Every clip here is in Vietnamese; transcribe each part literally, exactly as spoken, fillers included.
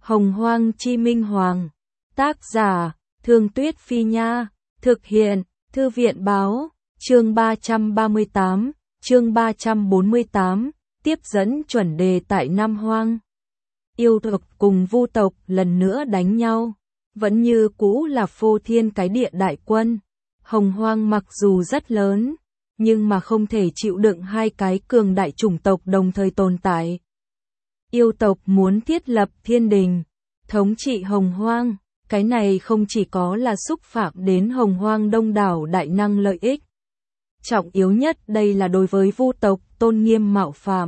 Hồng Hoang Chi Minh Hoàng. Tác giả, Thương Tuyết Phi Nha. Thực hiện, Thư viện Báo. Chương ba trăm ba mươi tám, chương ba trăm bốn mươi tám, tiếp dẫn chuẩn đề tại Nam Hoang. Yêu tộc cùng Vu tộc lần nữa đánh nhau, vẫn như cũ là phô thiên cái địa đại quân. Hồng Hoang mặc dù rất lớn, nhưng mà không thể chịu đựng hai cái cường đại chủng tộc đồng thời tồn tại. Yêu tộc muốn thiết lập thiên đình, thống trị Hồng Hoang, cái này không chỉ có là xúc phạm đến Hồng Hoang đông đảo đại năng lợi ích. Trọng yếu nhất đây là đối với Vu tộc tôn nghiêm mạo phạm.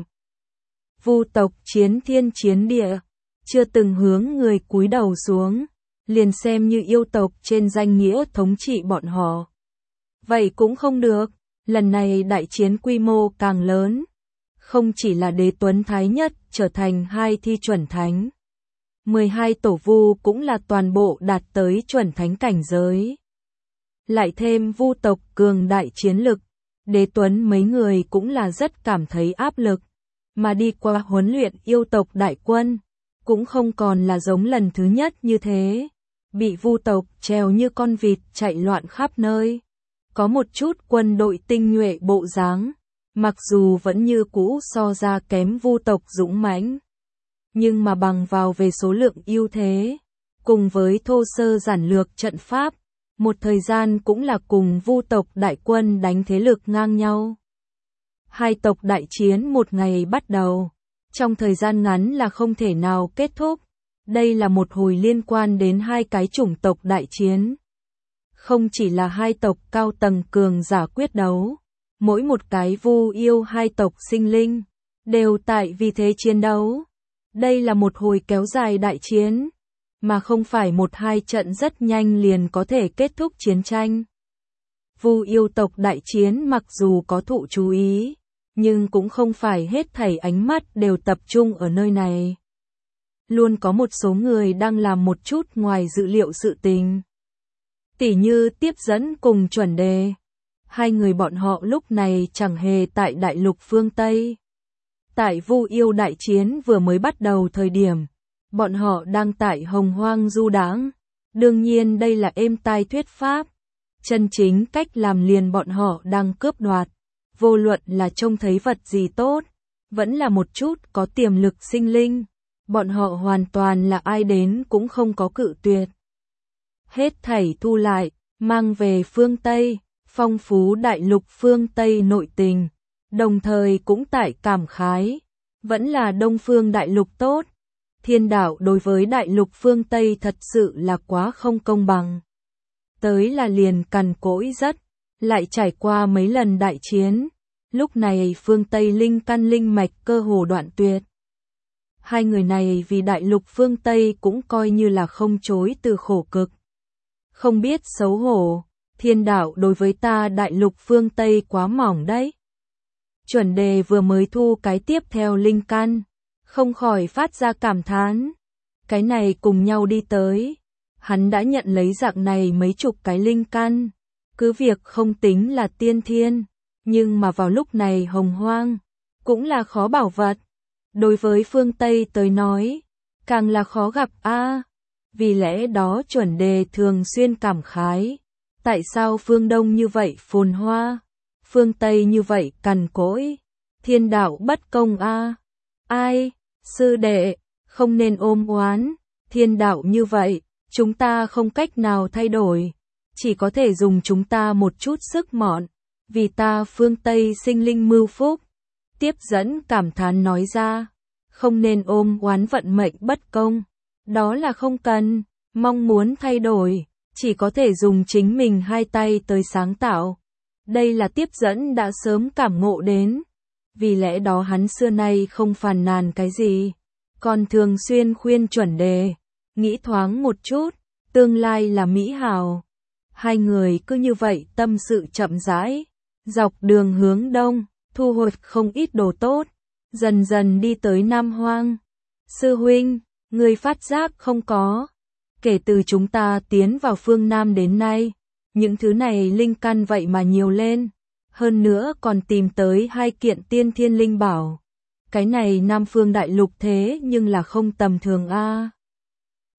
Vu tộc chiến thiên chiến địa, chưa từng hướng người cúi đầu xuống, liền xem như yêu tộc trên danh nghĩa thống trị bọn họ. Vậy cũng không được, lần này đại chiến quy mô càng lớn. Không chỉ là Đế Tuấn Thái Nhất trở thành hai thi chuẩn thánh. mười hai tổ Vu cũng là toàn bộ đạt tới chuẩn thánh cảnh giới. Lại thêm Vu tộc cường đại chiến lực, Đế Tuấn mấy người cũng là rất cảm thấy áp lực. Mà đi qua huấn luyện yêu tộc đại quân, cũng không còn là giống lần thứ nhất như thế. Bị Vu tộc treo như con vịt chạy loạn khắp nơi. Có một chút quân đội tinh nhuệ bộ dáng, mặc dù vẫn như cũ so ra kém Vu tộc dũng mãnh, nhưng mà bằng vào về số lượng ưu thế, cùng với thô sơ giản lược trận pháp, một thời gian cũng là cùng Vu tộc đại quân đánh thế lực ngang nhau. Hai tộc đại chiến một ngày bắt đầu, trong thời gian ngắn là không thể nào kết thúc. Đây là một hồi liên quan đến hai cái chủng tộc đại chiến. Không chỉ là hai tộc cao tầng cường giả quyết đấu, mỗi một cái Vu yêu hai tộc sinh linh, đều tại vì thế chiến đấu. Đây là một hồi kéo dài đại chiến, mà không phải một hai trận rất nhanh liền có thể kết thúc chiến tranh. Vu yêu tộc đại chiến mặc dù có thụ chú ý, nhưng cũng không phải hết thảy ánh mắt đều tập trung ở nơi này. Luôn có một số người đang làm một chút ngoài dự liệu sự tình. Tỉ như tiếp dẫn cùng chuẩn đề. Hai người bọn họ lúc này chẳng hề tại đại lục phương Tây. Tại Vu yêu đại chiến vừa mới bắt đầu thời điểm, bọn họ đang tại Hồng Hoang du đãng. Đương nhiên đây là êm tai thuyết pháp. Chân chính cách làm liền bọn họ đang cướp đoạt. Vô luận là trông thấy vật gì tốt, vẫn là một chút có tiềm lực sinh linh. Bọn họ hoàn toàn là ai đến cũng không có cự tuyệt. Hết thảy thu lại, mang về phương Tây, phong phú đại lục phương Tây nội tình, đồng thời cũng tại cảm khái, vẫn là đông phương đại lục tốt. Thiên đạo đối với đại lục phương Tây thật sự là quá không công bằng. Tới là liền cằn cỗi rất, lại trải qua mấy lần đại chiến, lúc này phương Tây linh căn linh mạch cơ hồ đoạn tuyệt. Hai người này vì đại lục phương Tây cũng coi như là không chối từ khổ cực. Không biết xấu hổ, thiên đạo đối với ta đại lục phương Tây quá mỏng đấy. Chuẩn đề vừa mới thu cái tiếp theo linh căn, không khỏi phát ra cảm thán. Cái này cùng nhau đi tới, hắn đã nhận lấy dạng này mấy chục cái linh căn, cứ việc không tính là tiên thiên, nhưng mà vào lúc này Hồng Hoang, cũng là khó bảo vật. Đối với phương Tây tới nói, càng là khó gặp a. À, vì lẽ đó chuẩn đề thường xuyên cảm khái. Tại sao phương Đông như vậy phồn hoa, phương Tây như vậy cằn cỗi, thiên đạo bất công a. À. Ai, sư đệ, không nên ôm oán, thiên đạo như vậy, chúng ta không cách nào thay đổi, chỉ có thể dùng chúng ta một chút sức mọn, vì ta phương Tây sinh linh mưu phúc. Tiếp dẫn cảm thán nói ra, không nên ôm oán vận mệnh bất công, đó là không cần, mong muốn thay đổi, chỉ có thể dùng chính mình hai tay tới sáng tạo. Đây là tiếp dẫn đã sớm cảm ngộ đến, vì lẽ đó hắn xưa nay không phàn nàn cái gì, còn thường xuyên khuyên chuẩn đề, nghĩ thoáng một chút, tương lai là mỹ hào. Hai người cứ như vậy tâm sự chậm rãi, dọc đường hướng đông, thu hoạch không ít đồ tốt, dần dần đi tới Nam Hoang. Sư huynh, người phát giác không có? Kể từ chúng ta tiến vào phương Nam đến nay, những thứ này linh căn vậy mà nhiều lên, hơn nữa còn tìm tới hai kiện tiên thiên linh bảo. Cái này Nam phương đại lục thế nhưng là không tầm thường a.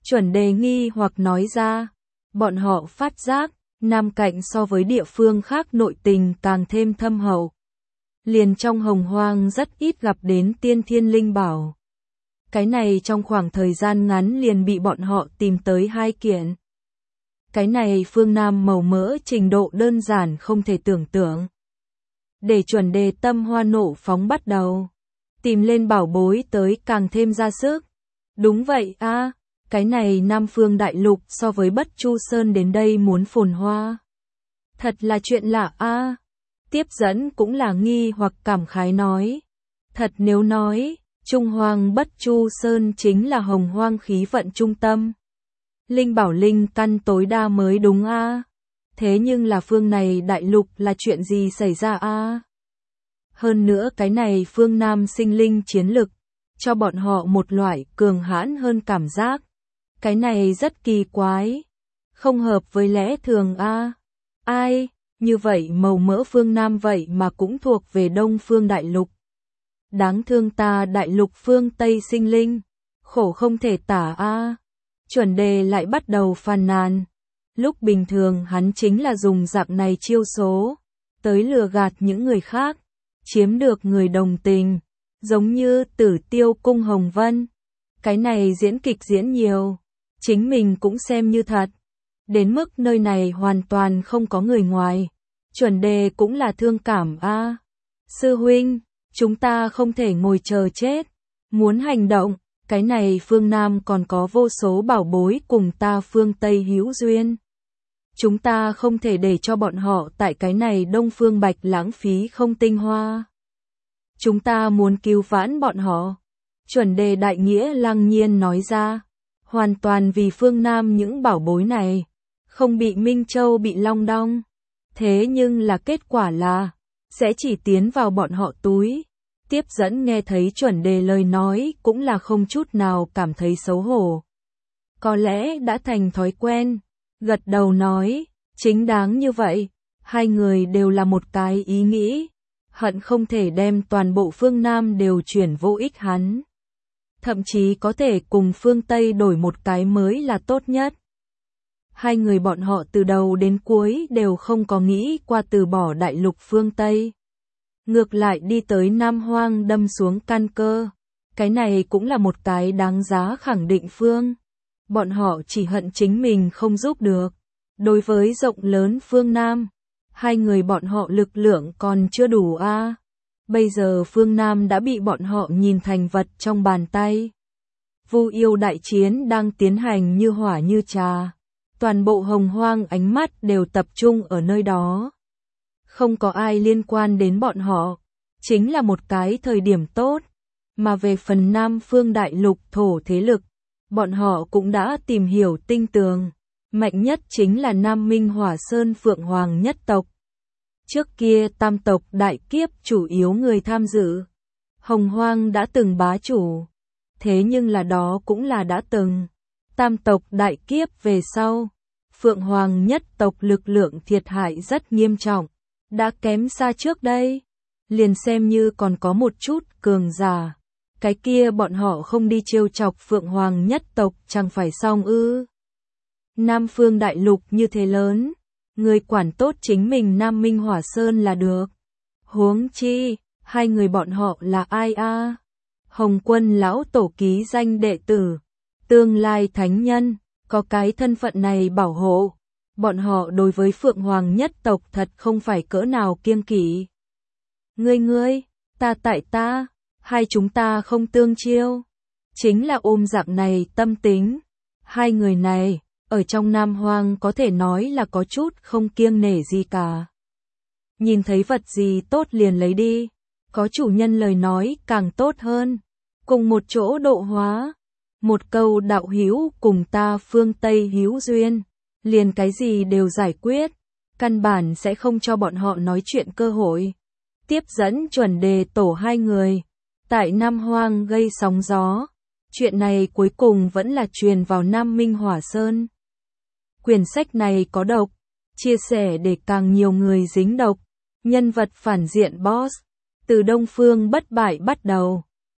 Chuẩn đề nghi hoặc nói ra, bọn họ phát giác, Nam Cạnh so với địa phương khác nội tình càng thêm thâm hậu. Liền trong hồng hoang rất ít gặp đến tiên thiên linh bảo. Cái này trong khoảng thời gian ngắn liền bị bọn họ tìm tới hai kiện. Cái này phương Nam màu mỡ trình độ đơn giản không thể tưởng tượng. Để chuẩn đề tâm hoa nộ phóng bắt đầu. Tìm lên bảo bối tới càng thêm ra sức. Đúng vậy a, à, cái này Nam Phương Đại Lục so với Bất Chu Sơn đến đây muốn phồn hoa. Thật là chuyện lạ a. À. Tiếp dẫn cũng là nghi hoặc cảm khái nói. Thật nếu nói, Trung Hoang Bất Chu Sơn chính là hồng hoang khí vận trung tâm. Linh bảo linh căn tối đa mới đúng a. À. Thế nhưng là phương này đại lục là chuyện gì xảy ra a? À? Hơn nữa cái này phương Nam sinh linh chiến lực, cho bọn họ một loại cường hãn hơn cảm giác. Cái này rất kỳ quái, không hợp với lẽ thường a. À? Ai, như vậy màu mỡ phương Nam vậy mà cũng thuộc về Đông Phương Đại Lục. Đáng thương ta Đại Lục phương Tây sinh linh, khổ không thể tả a. À? Chuẩn đề lại bắt đầu phàn nàn. Lúc bình thường hắn chính là dùng dạng này chiêu số, tới lừa gạt những người khác, chiếm được người đồng tình, giống như Tử Tiêu Cung Hồng Vân. Cái này diễn kịch diễn nhiều, chính mình cũng xem như thật. Đến mức nơi này hoàn toàn không có người ngoài, chuẩn đề cũng là thương cảm a. À, sư huynh, chúng ta không thể ngồi chờ chết, muốn hành động. Cái này phương Nam còn có vô số bảo bối cùng ta phương Tây hữu duyên. Chúng ta không thể để cho bọn họ tại cái này Đông Phương Bạch lãng phí không tinh hoa. Chúng ta muốn cứu vãn bọn họ. Chuẩn đề đại nghĩa lăng nhiên nói ra. Hoàn toàn vì phương Nam những bảo bối này. Không bị Minh Châu bị long đong. Thế nhưng là kết quả là. Sẽ chỉ tiến vào bọn họ túi. Tiếp dẫn nghe thấy chuẩn đề lời nói cũng là không chút nào cảm thấy xấu hổ. Có lẽ đã thành thói quen. Gật đầu nói, chính đáng như vậy, hai người đều là một cái ý nghĩ, hận không thể đem toàn bộ phương Nam đều chuyển vô ích hắn. Thậm chí có thể cùng phương Tây đổi một cái mới là tốt nhất. Hai người bọn họ từ đầu đến cuối đều không có nghĩ qua từ bỏ đại lục phương Tây. Ngược lại đi tới Nam Hoang đâm xuống căn cơ, cái này cũng là một cái đáng giá khẳng định phương. Bọn họ chỉ hận chính mình không giúp được. Đối với rộng lớn phương Nam, hai người bọn họ lực lượng còn chưa đủ a. À. Bây giờ phương Nam đã bị bọn họ nhìn thành vật trong bàn tay. Vu yêu đại chiến đang tiến hành như hỏa như trà. Toàn bộ hồng hoang ánh mắt đều tập trung ở nơi đó. Không có ai liên quan đến bọn họ. Chính là một cái thời điểm tốt. Mà về phần Nam Phương Đại Lục thổ thế lực, bọn họ cũng đã tìm hiểu tinh tường, mạnh nhất chính là Nam Minh Hỏa Sơn Phượng Hoàng nhất tộc. Trước kia tam tộc đại kiếp chủ yếu người tham dự, Hồng Hoang đã từng bá chủ, thế nhưng là đó cũng là đã từng. Tam tộc đại kiếp về sau, Phượng Hoàng nhất tộc lực lượng thiệt hại rất nghiêm trọng, đã kém xa trước đây, liền xem như còn có một chút cường giả. Cái kia bọn họ không đi trêu chọc Phượng Hoàng nhất tộc chẳng phải xong ư. Nam Phương Đại Lục như thế lớn, người quản tốt chính mình Nam Minh Hỏa Sơn là được. Huống chi, hai người bọn họ là ai a? À? Hồng Quân lão tổ ký danh đệ tử, tương lai thánh nhân, có cái thân phận này bảo hộ. Bọn họ đối với Phượng Hoàng nhất tộc thật không phải cỡ nào kiêng kỵ. Ngươi ngươi, ta tại ta. Hai chúng ta không tương chiêu, chính là ôm dạng này tâm tính. Hai người này, ở trong Nam Hoang có thể nói là có chút không kiêng nể gì cả. Nhìn thấy vật gì tốt liền lấy đi, có chủ nhân lời nói càng tốt hơn. Cùng một chỗ độ hóa, một câu đạo hữu cùng ta phương Tây hữu duyên, liền cái gì đều giải quyết, căn bản sẽ không cho bọn họ nói chuyện cơ hội. Tiếp dẫn chuẩn đề tổ hai người. Tại Nam Hoang gây sóng gió, chuyện này cuối cùng vẫn là truyền vào Nam Minh Hỏa Sơn. Quyển sách này có độc, chia sẻ để càng nhiều người dính độc, nhân vật phản diện boss, từ Đông Phương bất bại bắt đầu,